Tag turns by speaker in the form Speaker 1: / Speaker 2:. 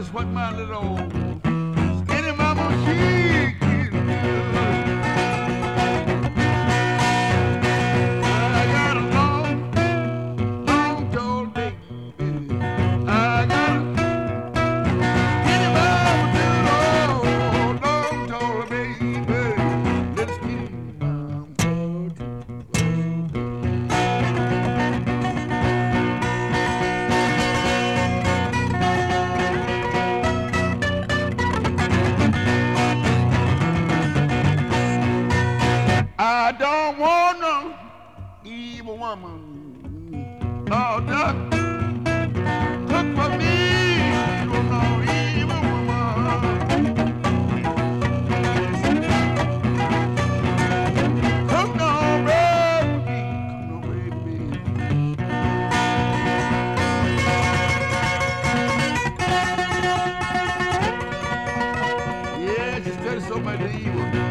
Speaker 1: just what my little skinny mama she used to do. I got a long, long tall baby. I got a skinny mama too, long tall baby. Little skinny mama too. I don't want no evil woman. Oh, just cook for me. You no evil woman. Cook no bread for me. Cook no bread for me. Yeah, she studied so much evil.